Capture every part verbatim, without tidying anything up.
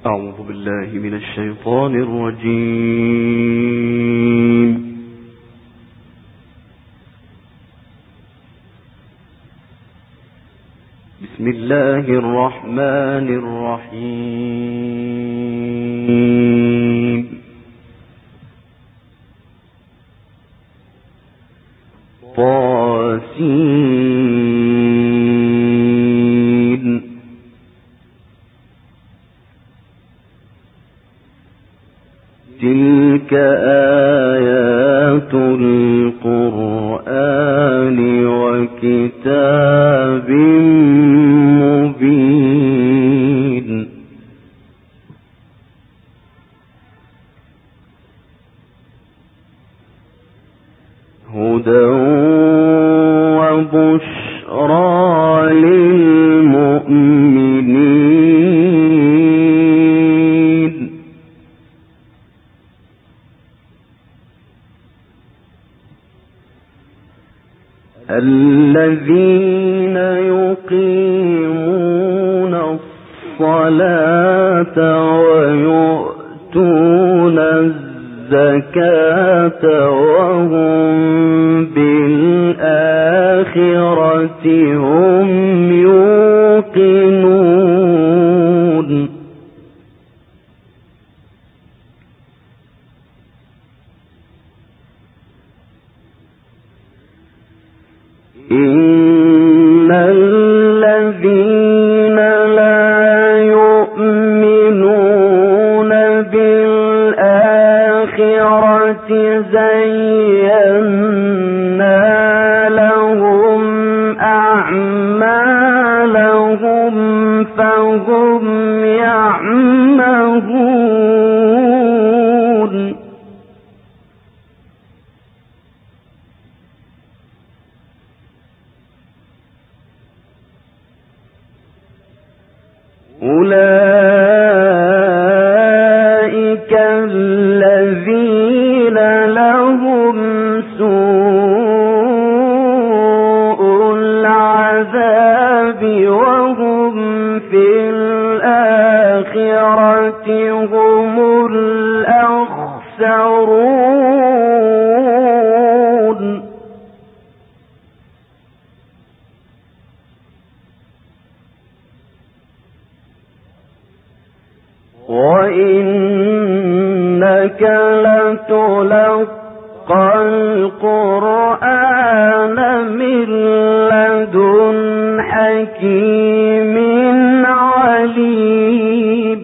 أعوذ بالله من الشيطان الرجيم. بسم الله الرحمن الرحيم. طاسين. تلك آيات القرآن وكتاب مبين. هدى وبشرى للمؤمنين. الذين يقيمون الصلاة ويؤتون الزكاة وهم بالآخرة هم يوقنون. إن الذين لا يؤمنون بالآخرة زينا لهم أعمالهم فهم يعمهون. أولئك الذين لهم سوء العذاب وهم في الآخرة هم الأخسرون. وإنك لتلقى القرآن من لدن حكيم عليم.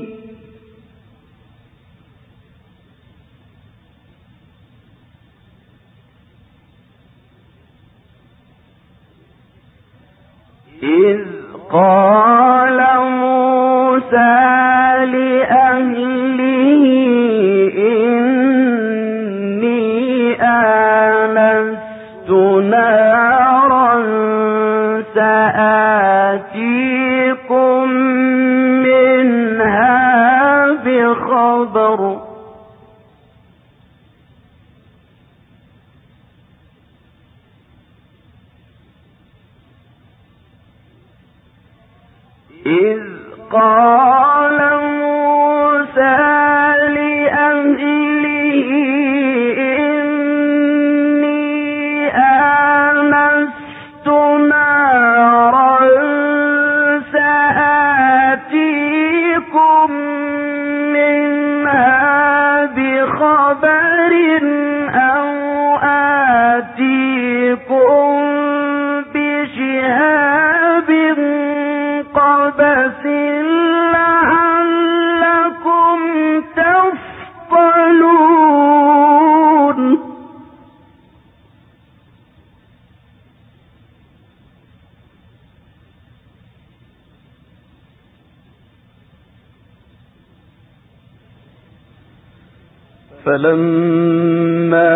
إذ قال موسى لأهله إني آنست نارا سآتيكم منها بخبر إذ قال موسى لأهله إني آنست نارا سآتيكم منها بخبر أو آتيكم بشهاب قبس لعلكم تصطلون. فلما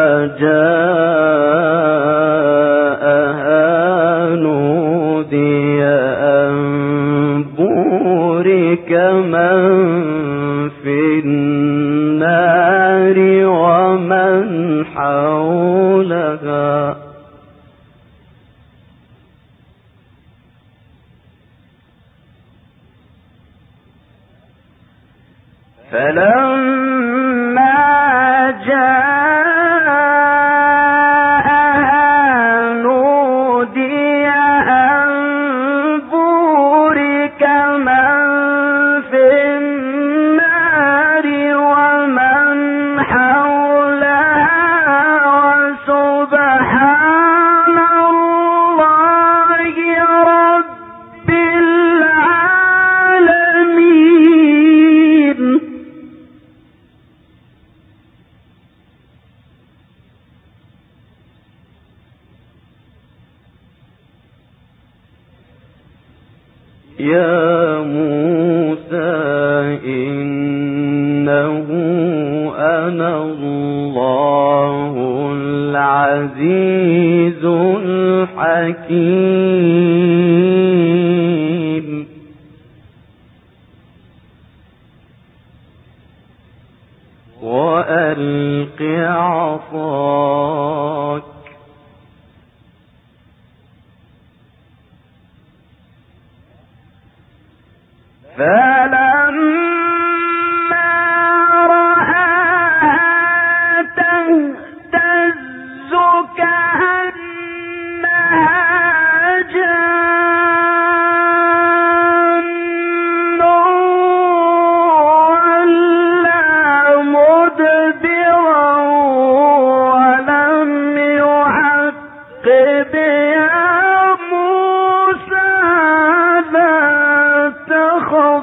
جاءها نودي أن بورك من في النار ومن حولها فلما جاءها نودي أن بورك من في النار ومن حولها وسبحان الله رب العالمين. يا موسى إنه أنا الله العزيز الحكيم. وألق عصاك فلما رآها تهتز كأنها جان ولا مدبرا ولم يعقب يا موسى لا تخف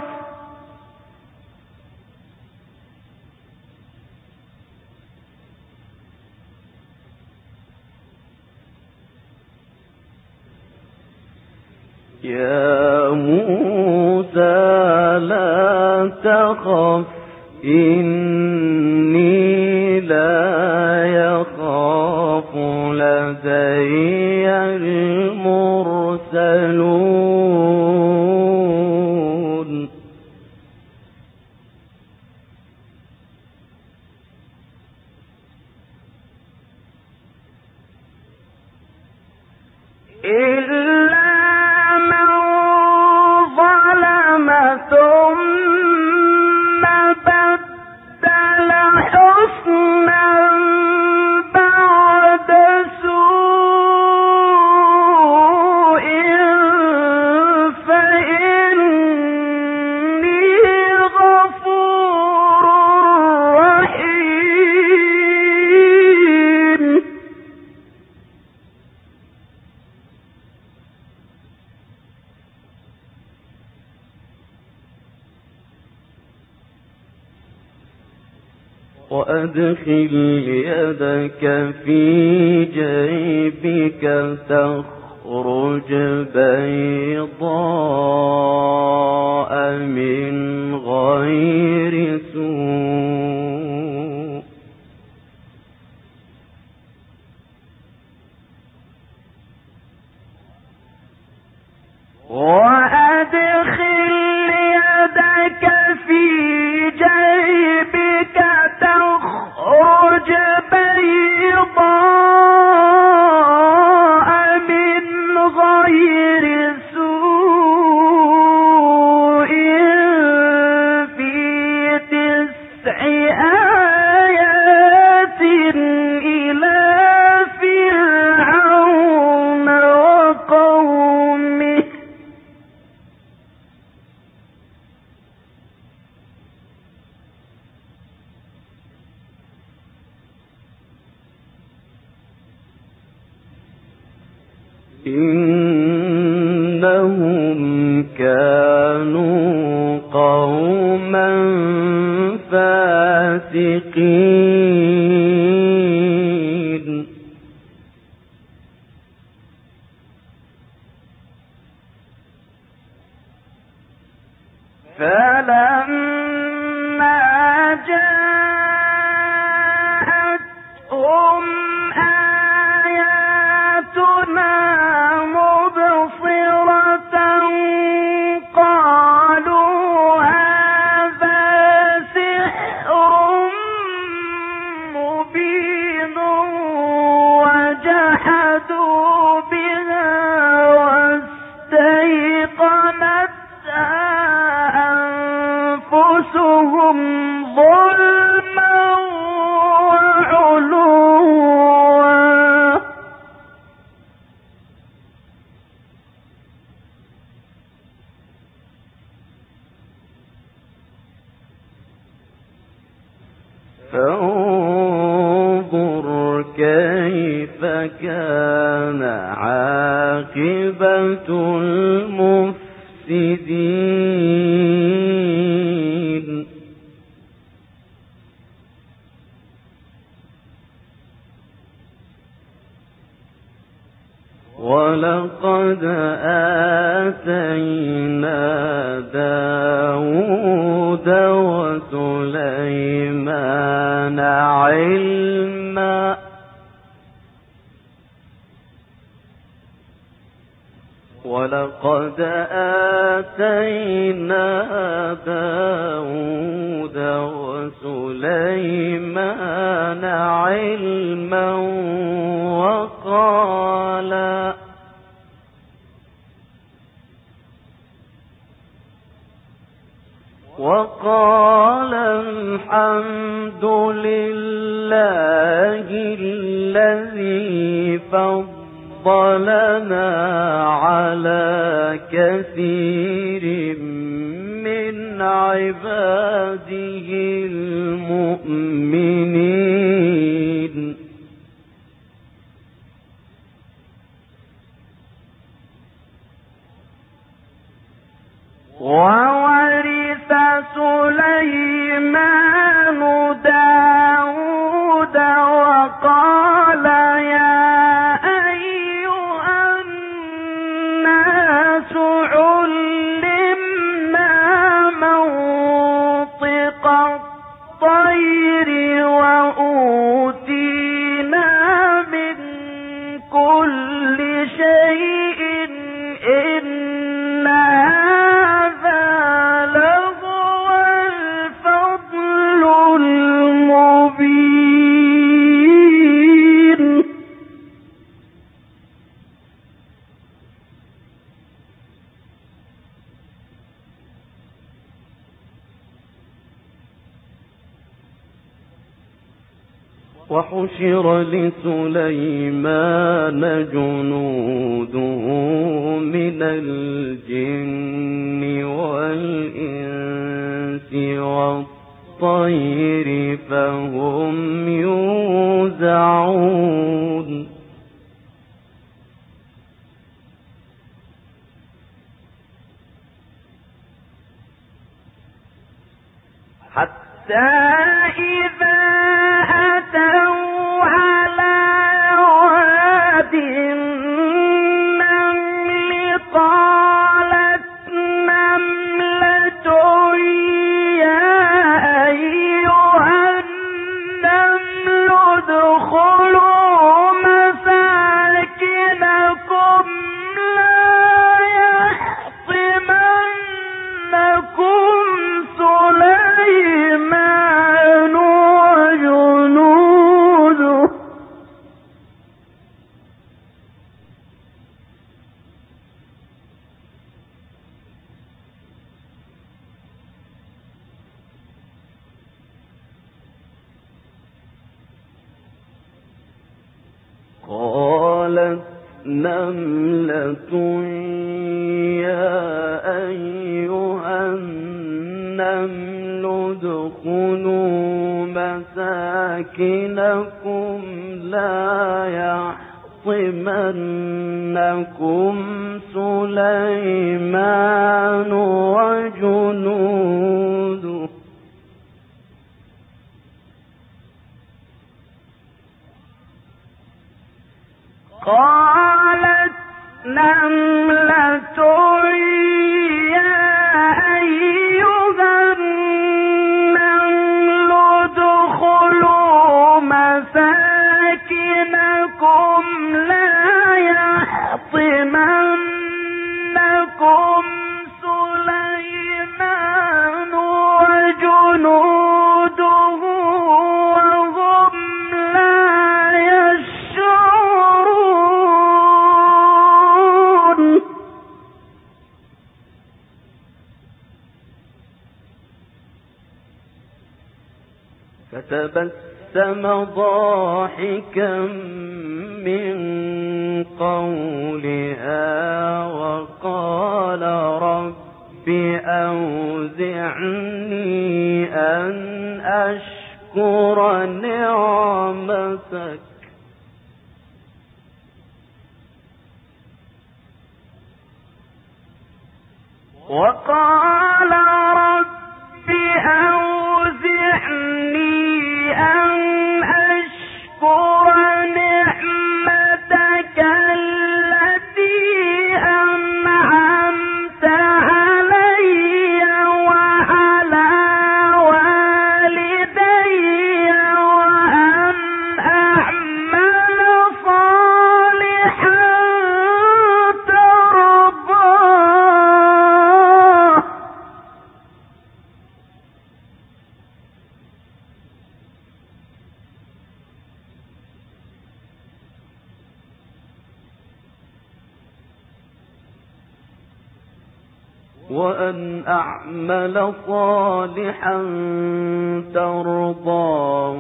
يا موسى لا تخف إني لا يخاف لدي المرسلون. إلا من ظلم ثم بدل حسنا بعد سوء فإني غفور رحيم. وأدخل يدك في جيبك تخرج بيضاء من غير سوء وأدخل يدك في جيبك تخرج بيضاء من غير سوء في تسع آيات إلى فرعون وقومه إنهم كانوا قوما فاسقين. فلما جاءتهم آياتنا مبصرة قالوا هذا سحر مبين وجحدوا بها واستيقنتها أنفسهم زادوهم ظلما وعلوا فانظر كيف كان عاقبة المفسدين ولقد آتينا داود وسليمان علما ولقد آتينا داود وسليمان علما وقال وقال الحمد لله الذي فضلنا على كثير من عباده المؤمنين وورث سليمان داود وقال يا أيها الناس علمنا منطق الطير وأوتينا من كل شيء إن هذا لهو الفضل المبين وحشر لسليمان جنوده من الجن والإنس والطير فهم يوزعون حتى إذا أتوا على واد النمل قالت نملة يا أيها النمل ادخلوا مساكنكم لا يحطمنكم سليمان وجنوده قالت نملة يا أيها النمل ادخلوا مساكنكم لا يحطمنكم سليمان وجنوده قالت نملة يا أيها النمل ادخلوا مساكنكم لا يحطمنكم سليمان وجنوده وهم لا يشعرون فتبسم ضاحكا من قولها وقال رب أوزعني أن أشكر نعمتك وقال رب أوزعني أن أشكر نعمتك التي أنعمت علي وعلى والدي وأن أعمل صالحا ترضاه. وأن أعمل صالحا ترضاه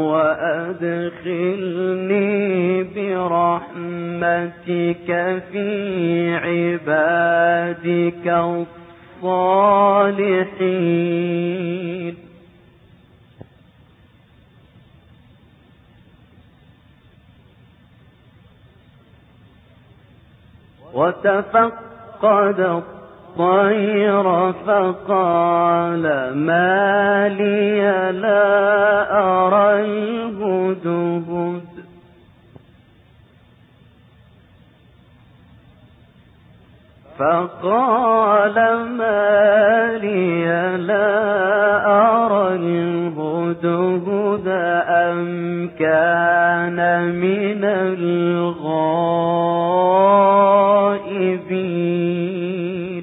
وأدخلني برحمتك في عبادك الصالحين. وتفقد الطير فقال ما لي لا أرى الهدهد فقال ما لي لا أرى الهدهد أم كان من الغائبين.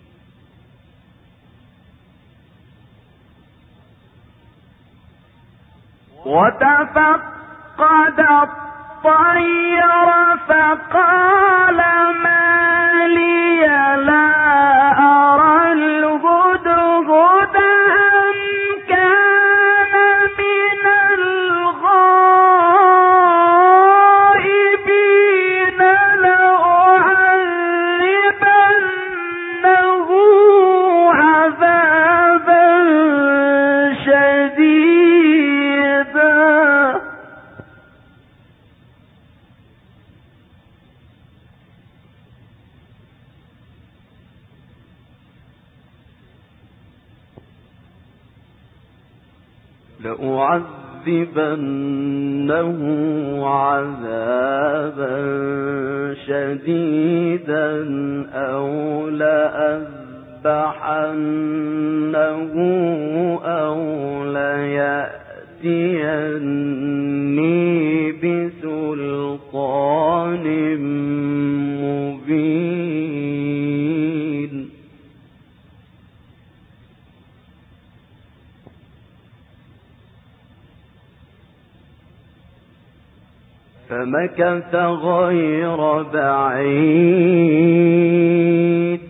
وتفقد الطير فقال ما لي لا أرى الهدهد أم كان من الغائبين لأعذبنه عذابا شديدا لأعذبنه عذابا شديدا أو لأذبحنه أو ليأتيني بسلطان مبين. فمكث غير بعيد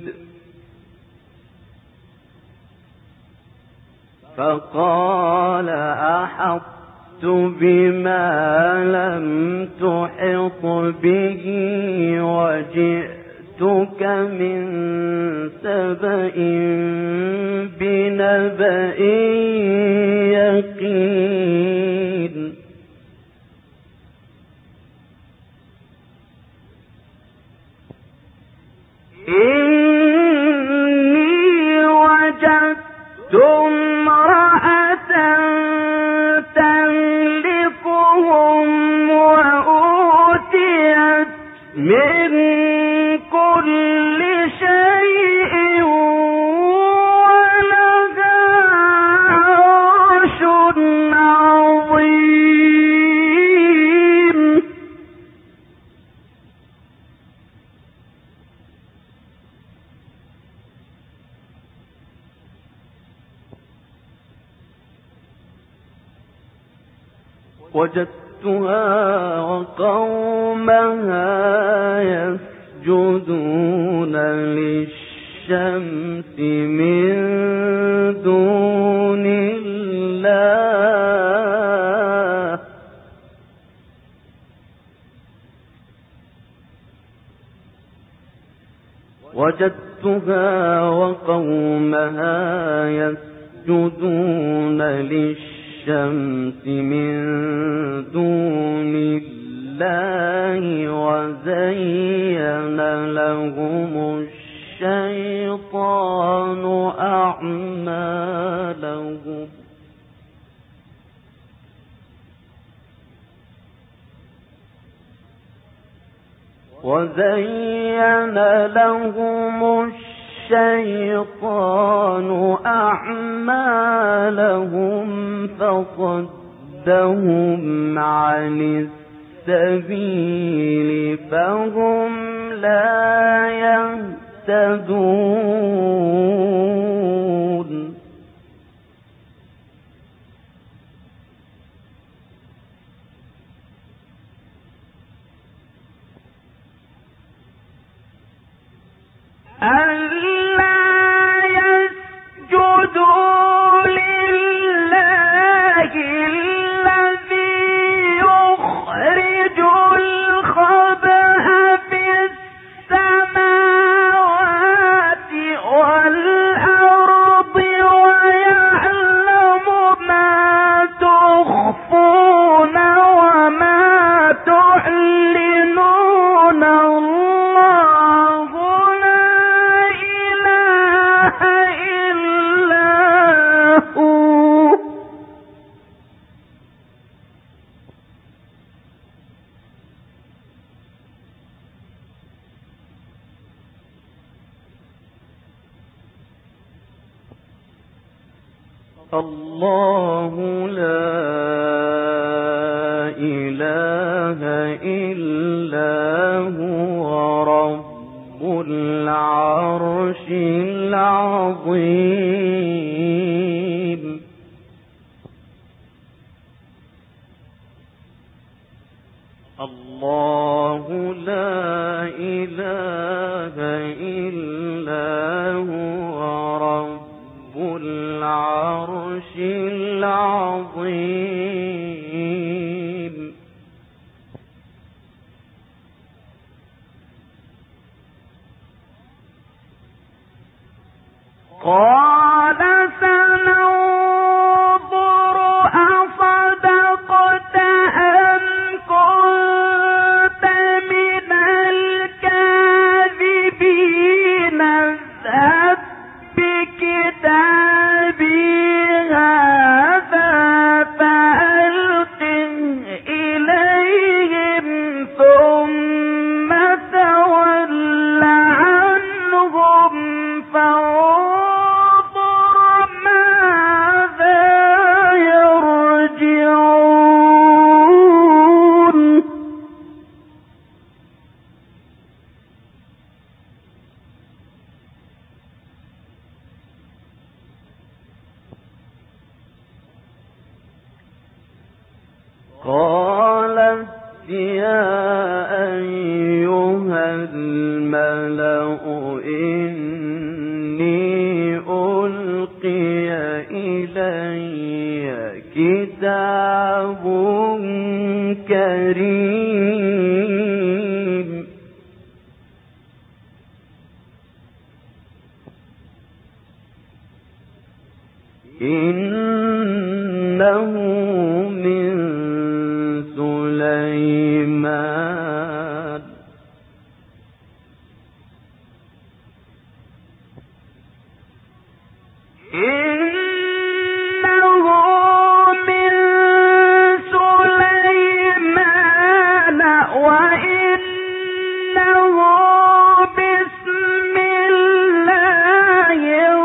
فقال أحطت بما لم تحط به وجئتك من سبأ بنبأ يقين. إني وجدت امرأة تملكهم وأوتيت من كل شيء ولها عرش عظيم. وجدتها وقومها يسجدون للشمس من دون الله وجدتها وقومها يسجدون للشمس من دون الله وزين لهم الشيطان أعمالهم وزين لهم الشيطان أعمالهم فصدهم عن السبيل فهم لا يهتدون ألا يسجدوا لله الذي يخرج الخبأ في السماوات والأرض ويعلم ما تخفون وما تعلنون الله الله لا إله إلا هو رب العرش العظيم الله لا إله إلا هو رب العرش العظيم قال سننظر أصدقت أم كنت من الكاذبين اذهب بكتابي هذا فألقه إليهم ثم تول عنهم فانظر ماذا يرجعون قالت يا أيها الملأ إني ألقي إلي كتاب كريم إنه من سليمان إنه من سليمان وإنه بسم الله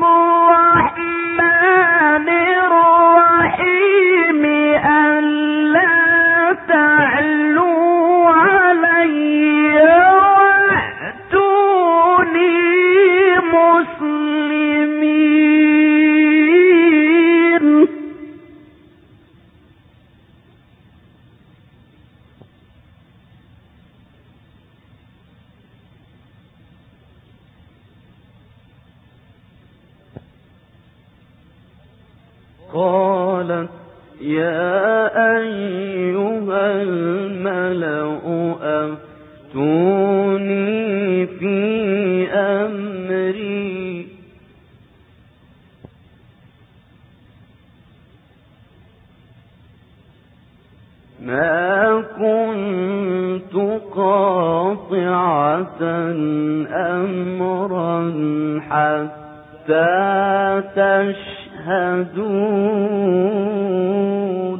الرحمن الرحيم ألا تعلوا علي وأتوني مسلمين قالت يا أيها الملأ أفتوني في أمري ما كنت قاطعة أمرا حتى تشهدون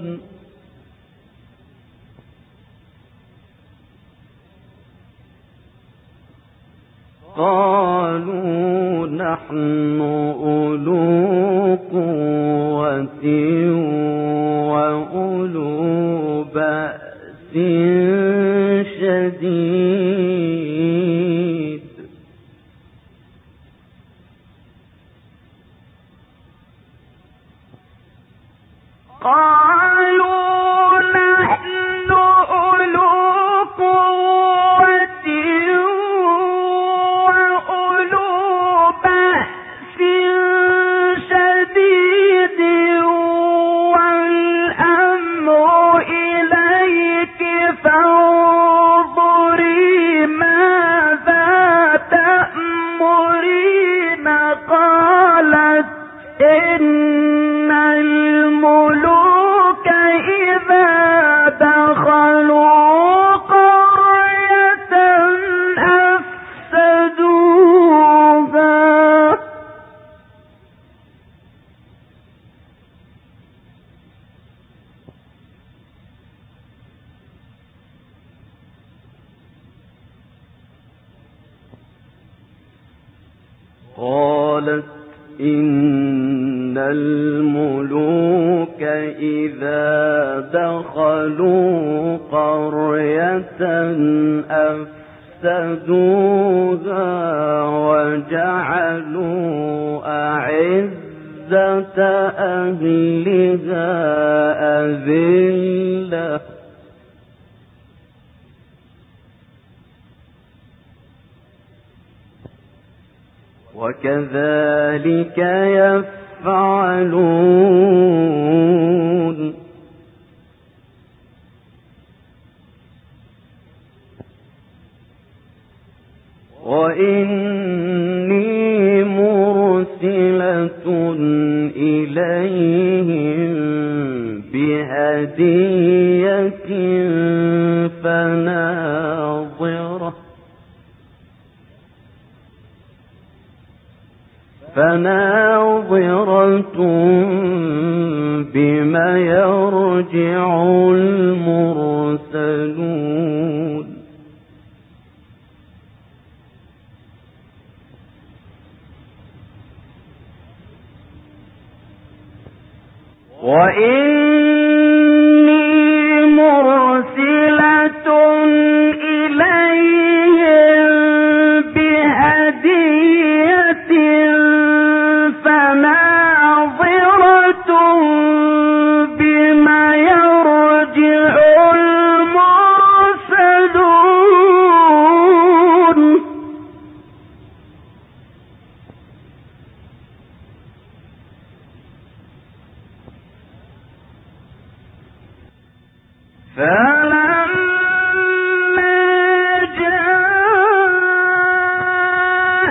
قالوا نحن أولو قوة وأولو بأس شديد قالوا نحن أولو قوة وأولو بأس شديد والأمر إليك فانظري ماذا تأمرين قالت إن الملوك إذا دخلوا قرية أفسدوها قالت إن الملوك إذا دخلوا قرية أفسدوها وجعلوا أعزة أهلها أذلة وكذلك يفعلون وإني مرسلة إليهم بهدية فناظرة فناظرة بما يرجع المرسلون وإني مرسلة إليهم بهدية فناظرة بما يرجع المرسلون فلما جاء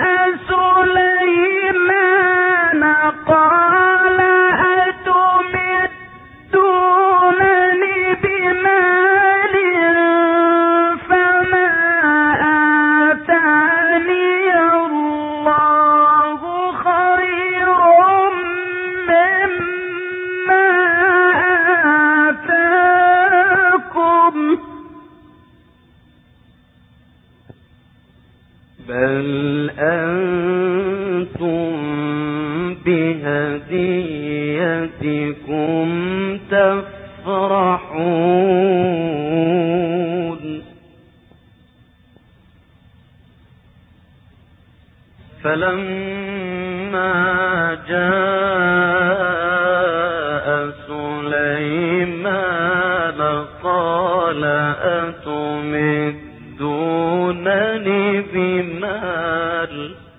سليمان قال أتمدونني بمال فما آتاني الله خير مما آتاكم بل أنتم بهديتكم تفرحون فلما جاء سليمان قال أتمدونني بمال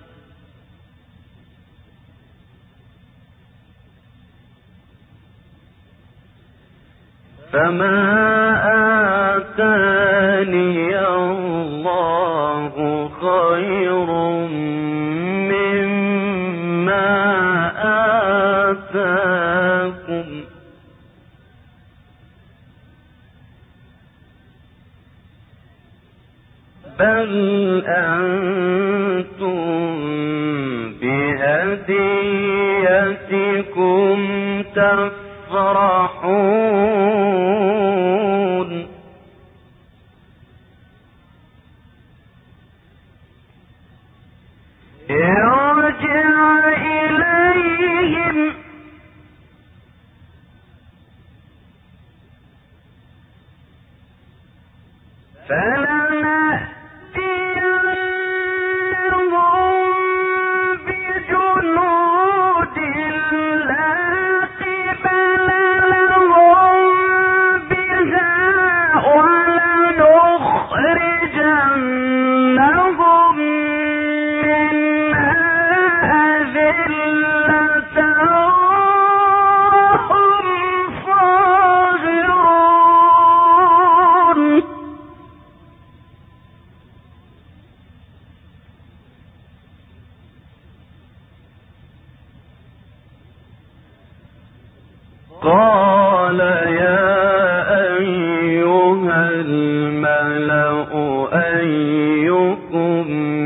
فما آتاني الله خير مما آتاكم بل أنتم بهديتكم تفرحون ارجع إليهم فلنأتينهم بجنود لا قبل لهم بها ولنخرجنهم منها أذلة وهم صاغرون قال يا أيها الملأ أيكم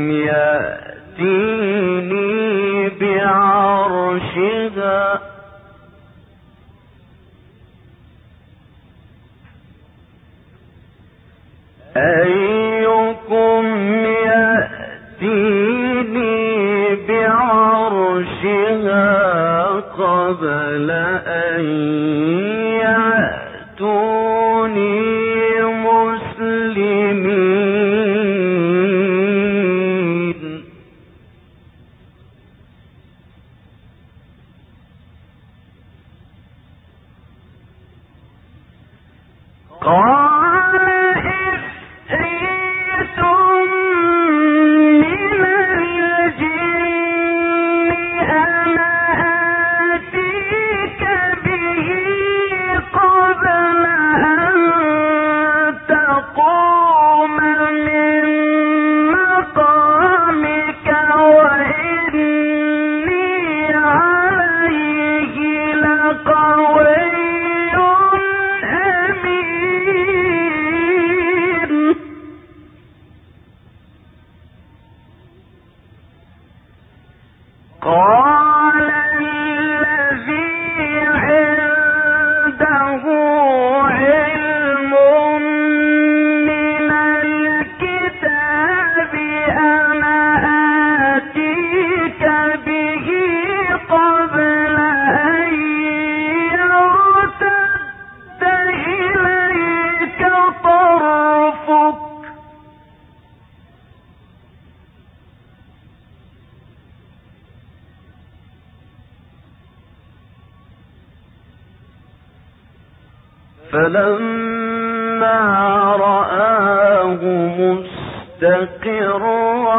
يأتيني بعرشها أيكم يأتيني بعرشها قبل أن يأتوني مسلمين قال إفريت من الجن أنا آتيك به قبل أن تقوم من مقامك وإني عليه لقوي أمين قال الذي عنده علم من الكتاب أنا آتيك به قبل أن يرتد إليك طرفك فلما رآه مستقرا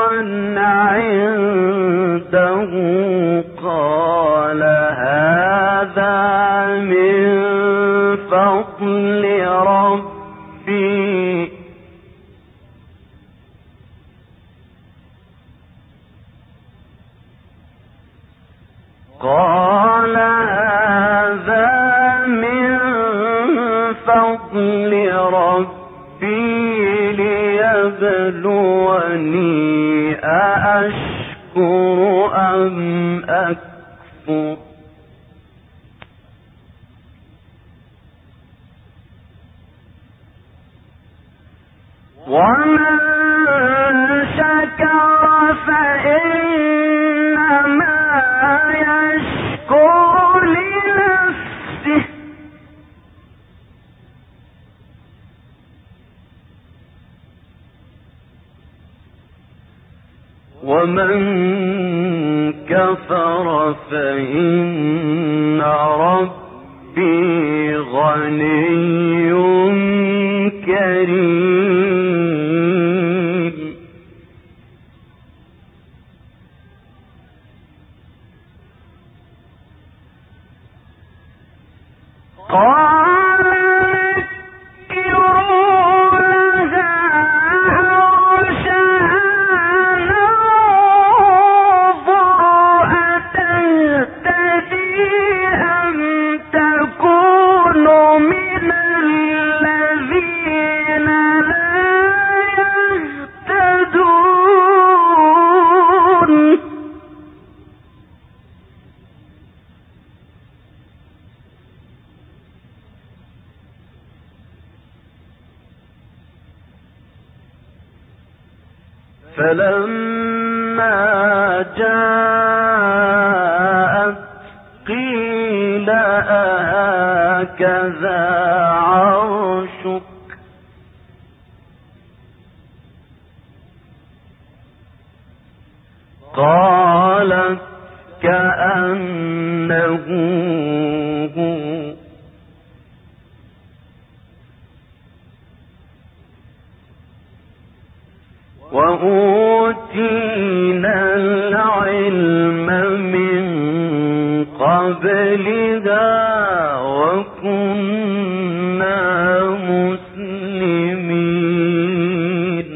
عنده قال هذا من فضل ربي قال هذا من فضل ربي ليبلوني أأشكر أم أكفر ومن شكر فإنما يشكر لنفسه ومن كفر فإن ربي غني كريم قال نكروا لها عرشها ننظر أتهتدي أم تكون من الذين فلما جاءت قيل أهكذا عرشك قالت كأنه هو وأوتينا العلم من قبلها وكنا مسلمين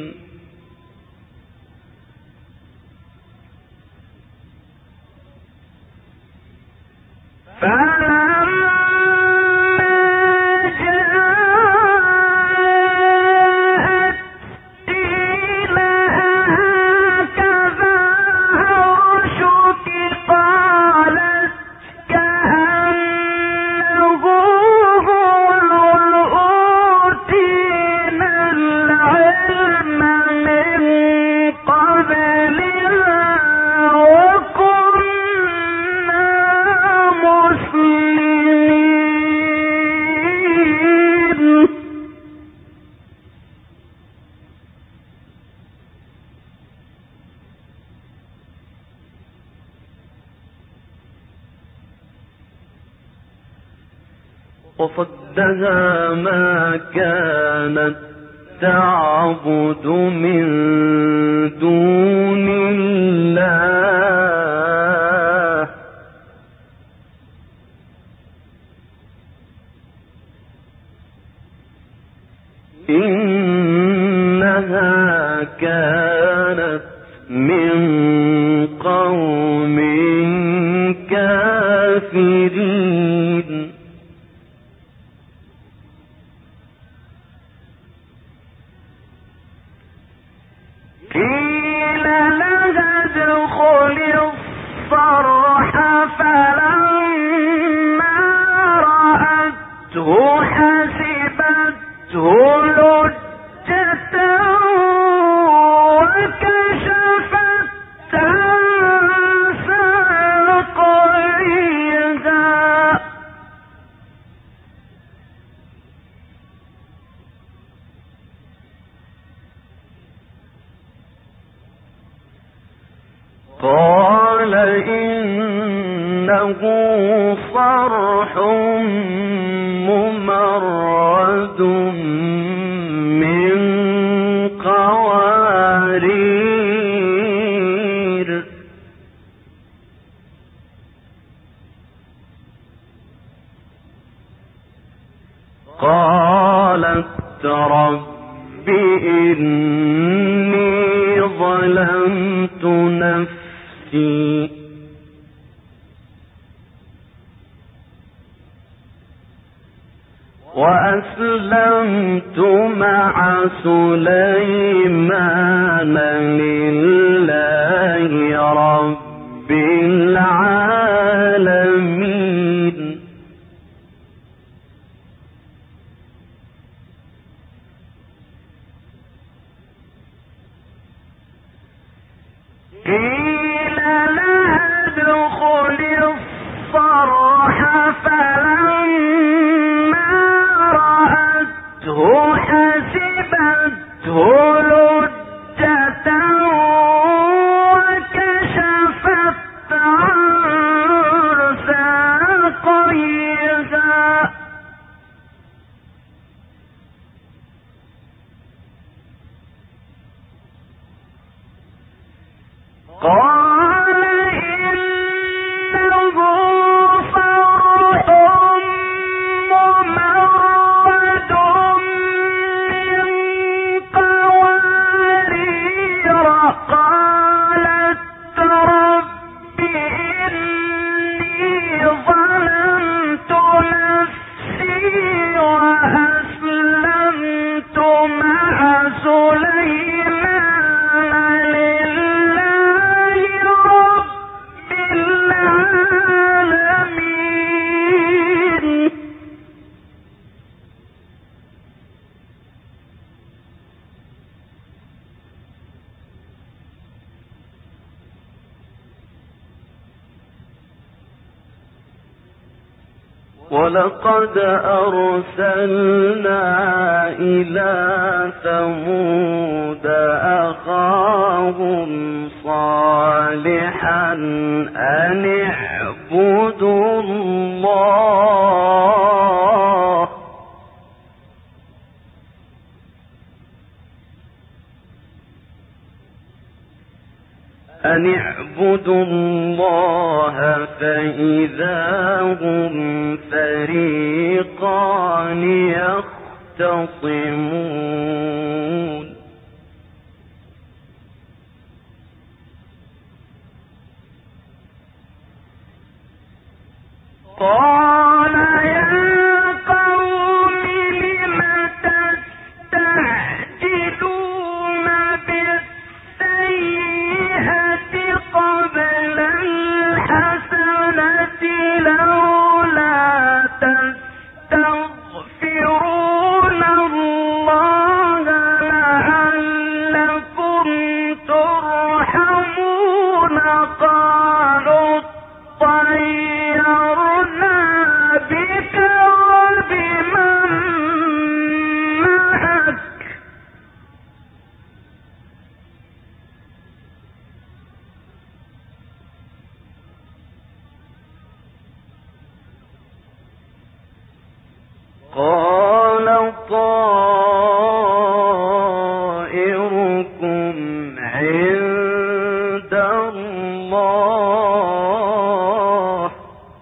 وصدها ما كانت تعبد من دون الله إنها كانت من قوم كافرين قيل لها ادخلي الصرح فلما رأته حسبته لجة وكشفت عن ساقيها قال إنه صرح ممرد من قوارير قالت رب إني ظلمت نفسي وأسلمت مع سليمان لله رب العالمين قيل لها ادخلي الصرح فلما رأته حسبته لجة وكشفت عن ساقيها قال إنه صرح ولقد أرسلنا إلى ثمود أخاهم صالحا أن اعبدوا الله أن اعبدوا الله فإذا هم فريقان يختصمون قال يا قوم لم تستعجلون بالسيئة قبل الحسنة لولا تستغفرون الله لعلكم ترحمون قالوا طيرنا بك وبمن معك قال طائركم عند الله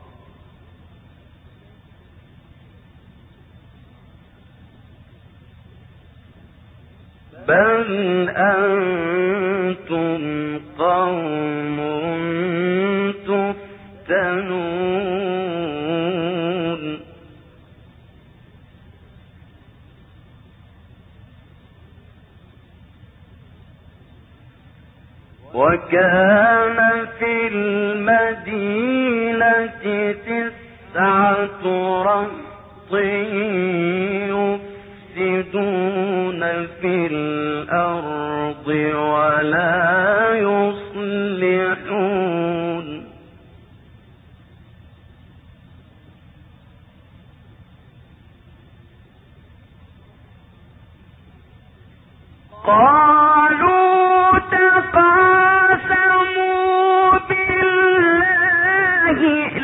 بل أنتم قوم تفتنون وكان في المدينة تسعة رهط يفسدون في الأرض ولا يصلحون قالوا تقاسموا بالله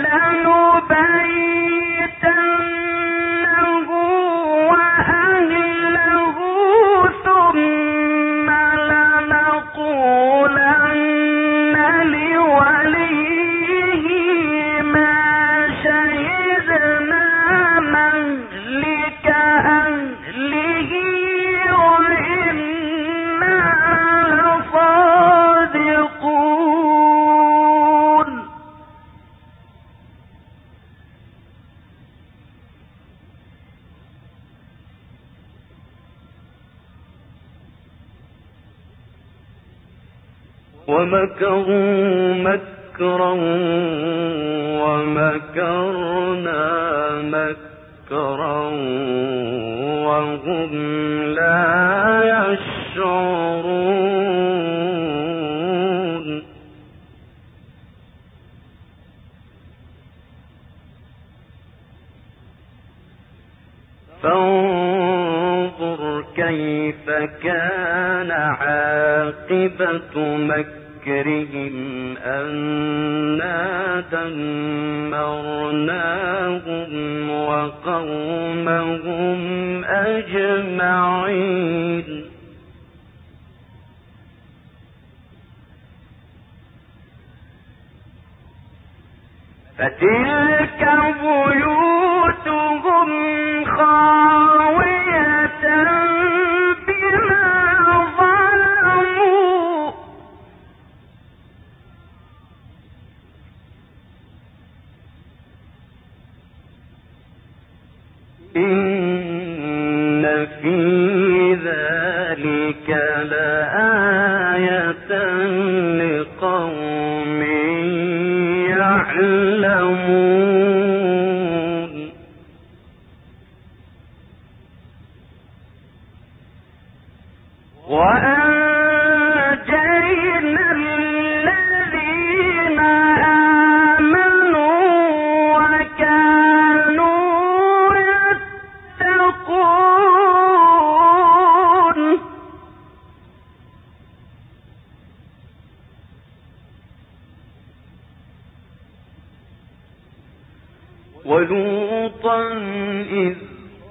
لنبيتنه وأهله ثم لنقولن لوليه ما شهدنا مهلك أهله وإنا لصادقون ومكروا مكرا ومكرنا مكرا وهم لا يشعرون فانظر كيف كان عاقبة مكرهم أنا دمرناهم وقومهم أجمعين فتلك بيوتهم خاوية بما ظلموا إن في ذلك لآية لقوم يعلمون وأنجينا الذين آمنوا وكانوا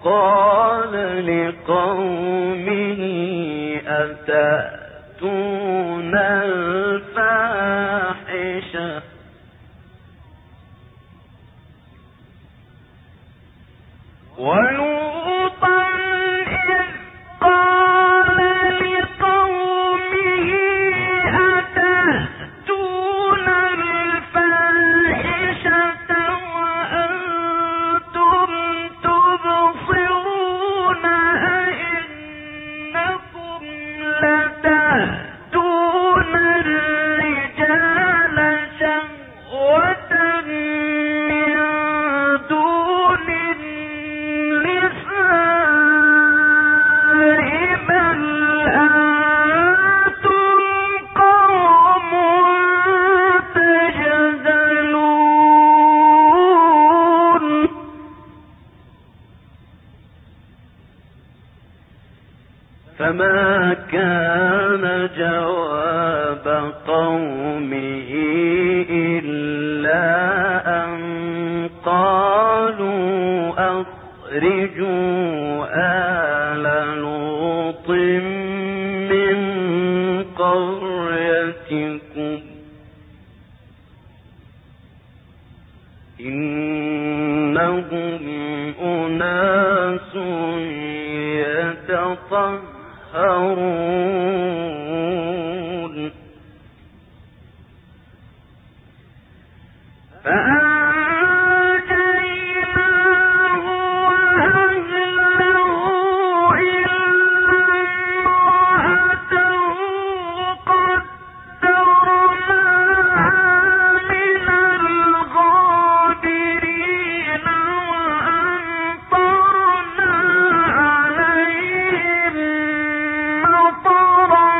قال لقومه أتأتون الفاحشة ولوطا إذ قال لقومه أتأتون الفاحشة وأنتم تبصرون أئنكم لتأتون الرجال شهوة من دون النساء بل أنتم قوم تجهلون فما كان جواب قومه إلا أن قالوا أخرجوا آل لوط من قريتكم إنهم أناس يتطهرون فأنجيناه وأهله إلا امرأته قدرناها من الغابرين وأمطرنا عليهم مطرا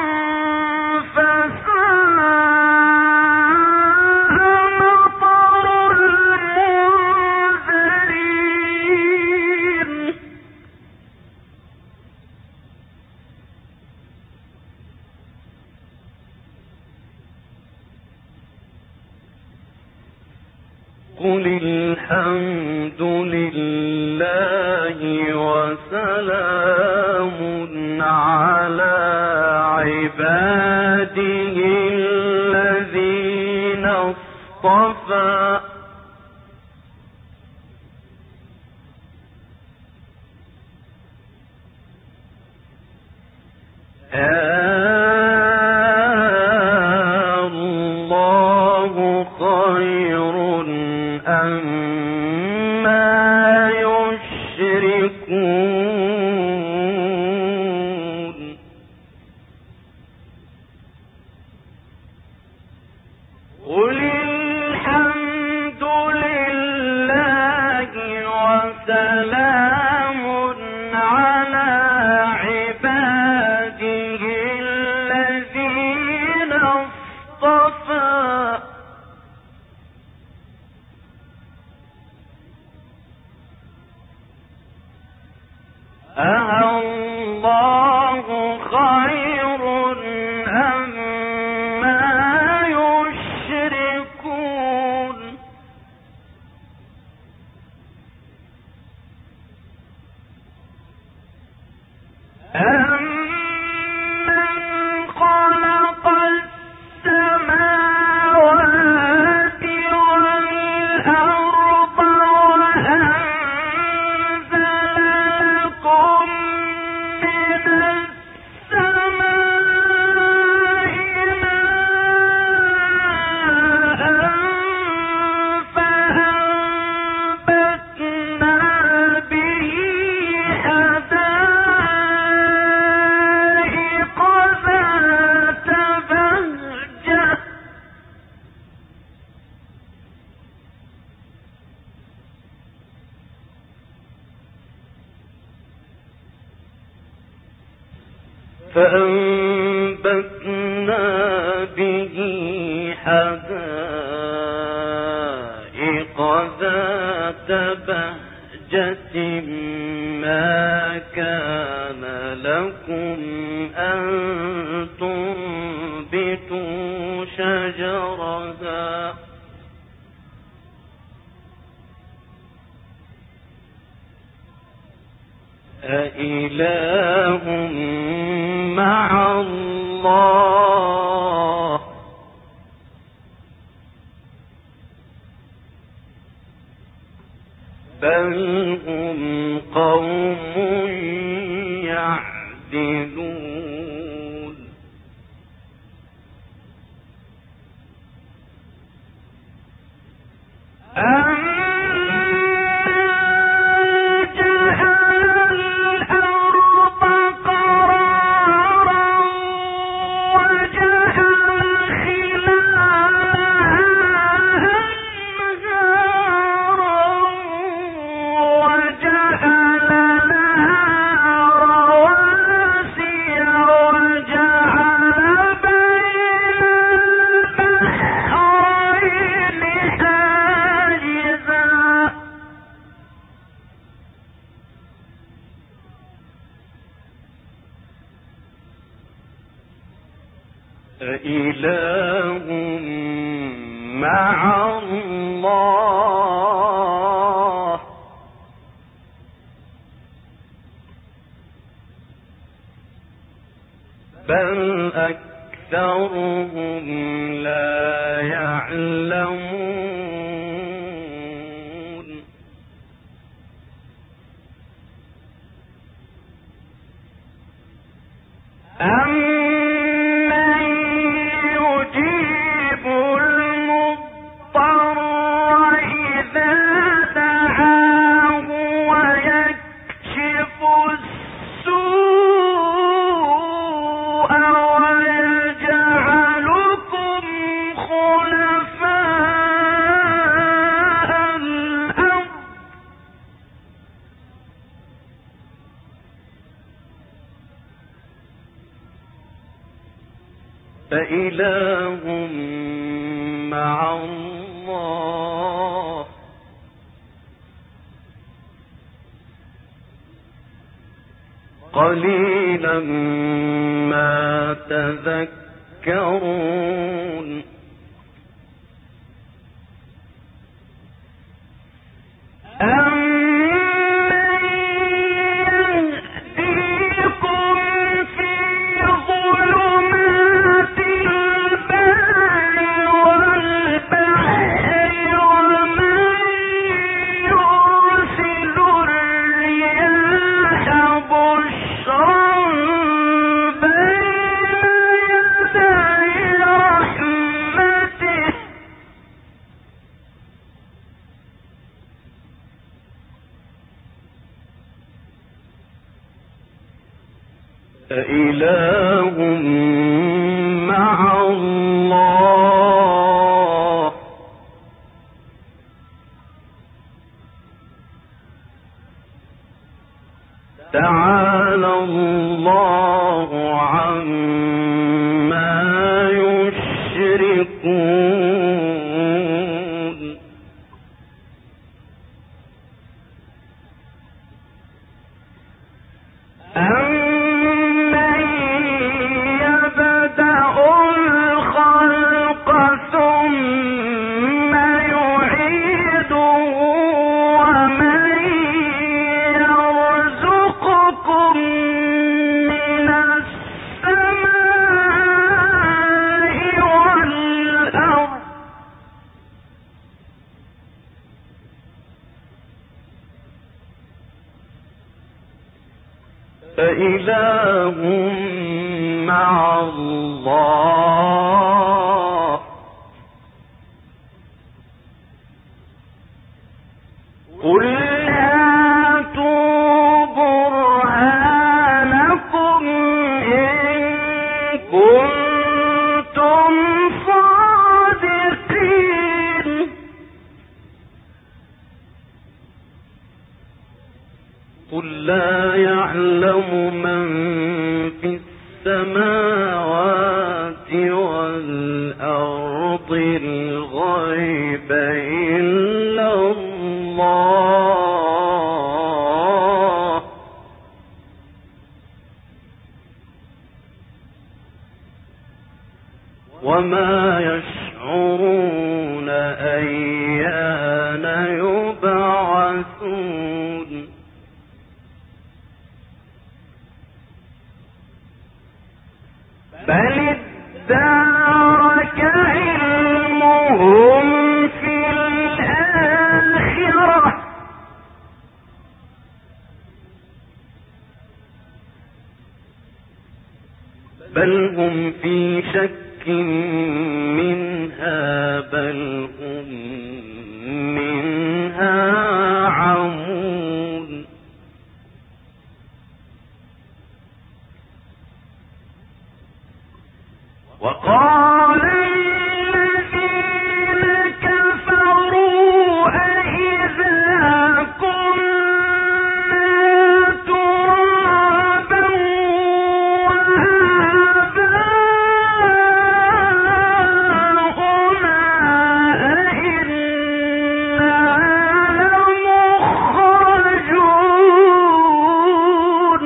فساء مطر المنذرين قل الحمد لله وسلام على عباده الذين اصطفى الله خير أما يشركون قل الحمد لله وسلام على عباده الذين اصطفى أَاللَّهُ خَيْرٌ أَمَّا يُشْرِكُونَ أَمَّنْ خَلَقَ السَّمَاوَاتِ وَالْأَرْضَ وَأَنزَلَ لَكُم مِّنَ السَّمَاءِ مَاءً فَأَنبَتْنَا بِهِ حَدَائِقَ ذَاتَ بَهْجَةٍ فأنبتنا به حدائق ذات بهجة ما كان لكم أن تنبتوا شجرها أإله مع الله بل هم قوم يعدلون أإله مع الله بل أكثرهم لا يعلمون أم فإله مع الله قليلا ما تذكرون فإله مع الله تعالى الله عما يشركون فإله مع الله قل هاتوا برهانكم إن كنتم صادقين قل لا يعلم من في السماوات والأرض الغيب إلا الله وما يشعرون أيان يبعثون بل ادارك علمهم في الآخرة بل هم في شك منها بل هم منها عمون وقال الذين كفروا أإذا كنا ترابا وآباؤنا أإنا لمخرجون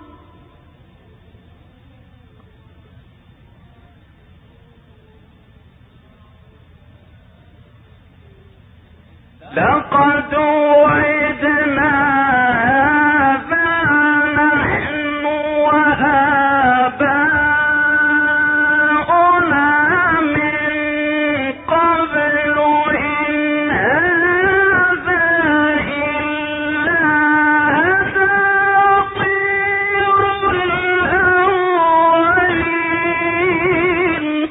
لقد وعدنا هذا نحن وآباؤنا من قبل إن هذا إلا أساطير الأولين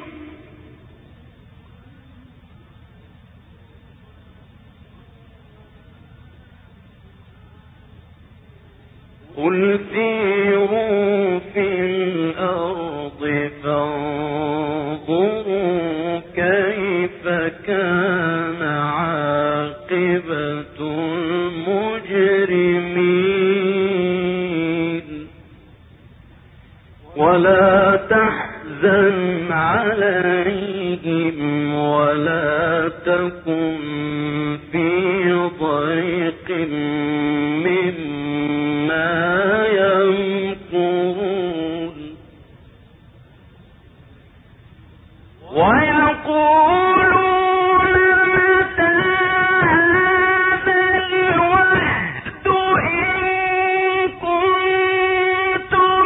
قل سيروا في الأرض فانظروا كيف كان عاقبة المجرمين ولا تحزن عليهم ولا تكن في ضيق مما يمكرون ويقولون متى هذا الوعد إن كنتم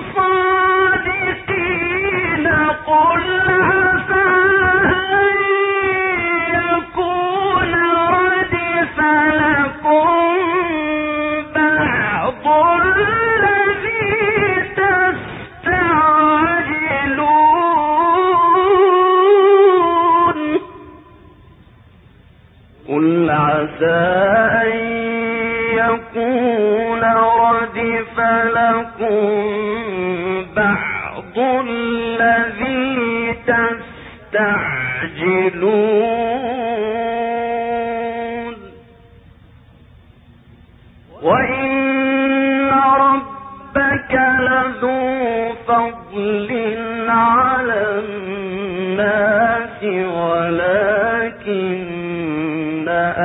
صادقين قل عسى أن يكون ردف لكم بعض الذي تستعجلون قل عسى أن يكون ردف لكم بعض الذي تستعجلون وإن ربك لذو فضل على الناس ولكن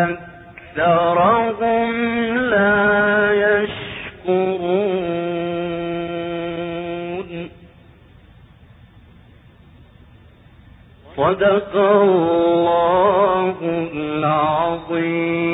أكثرهم لا يشكرون صدق الله العظيم.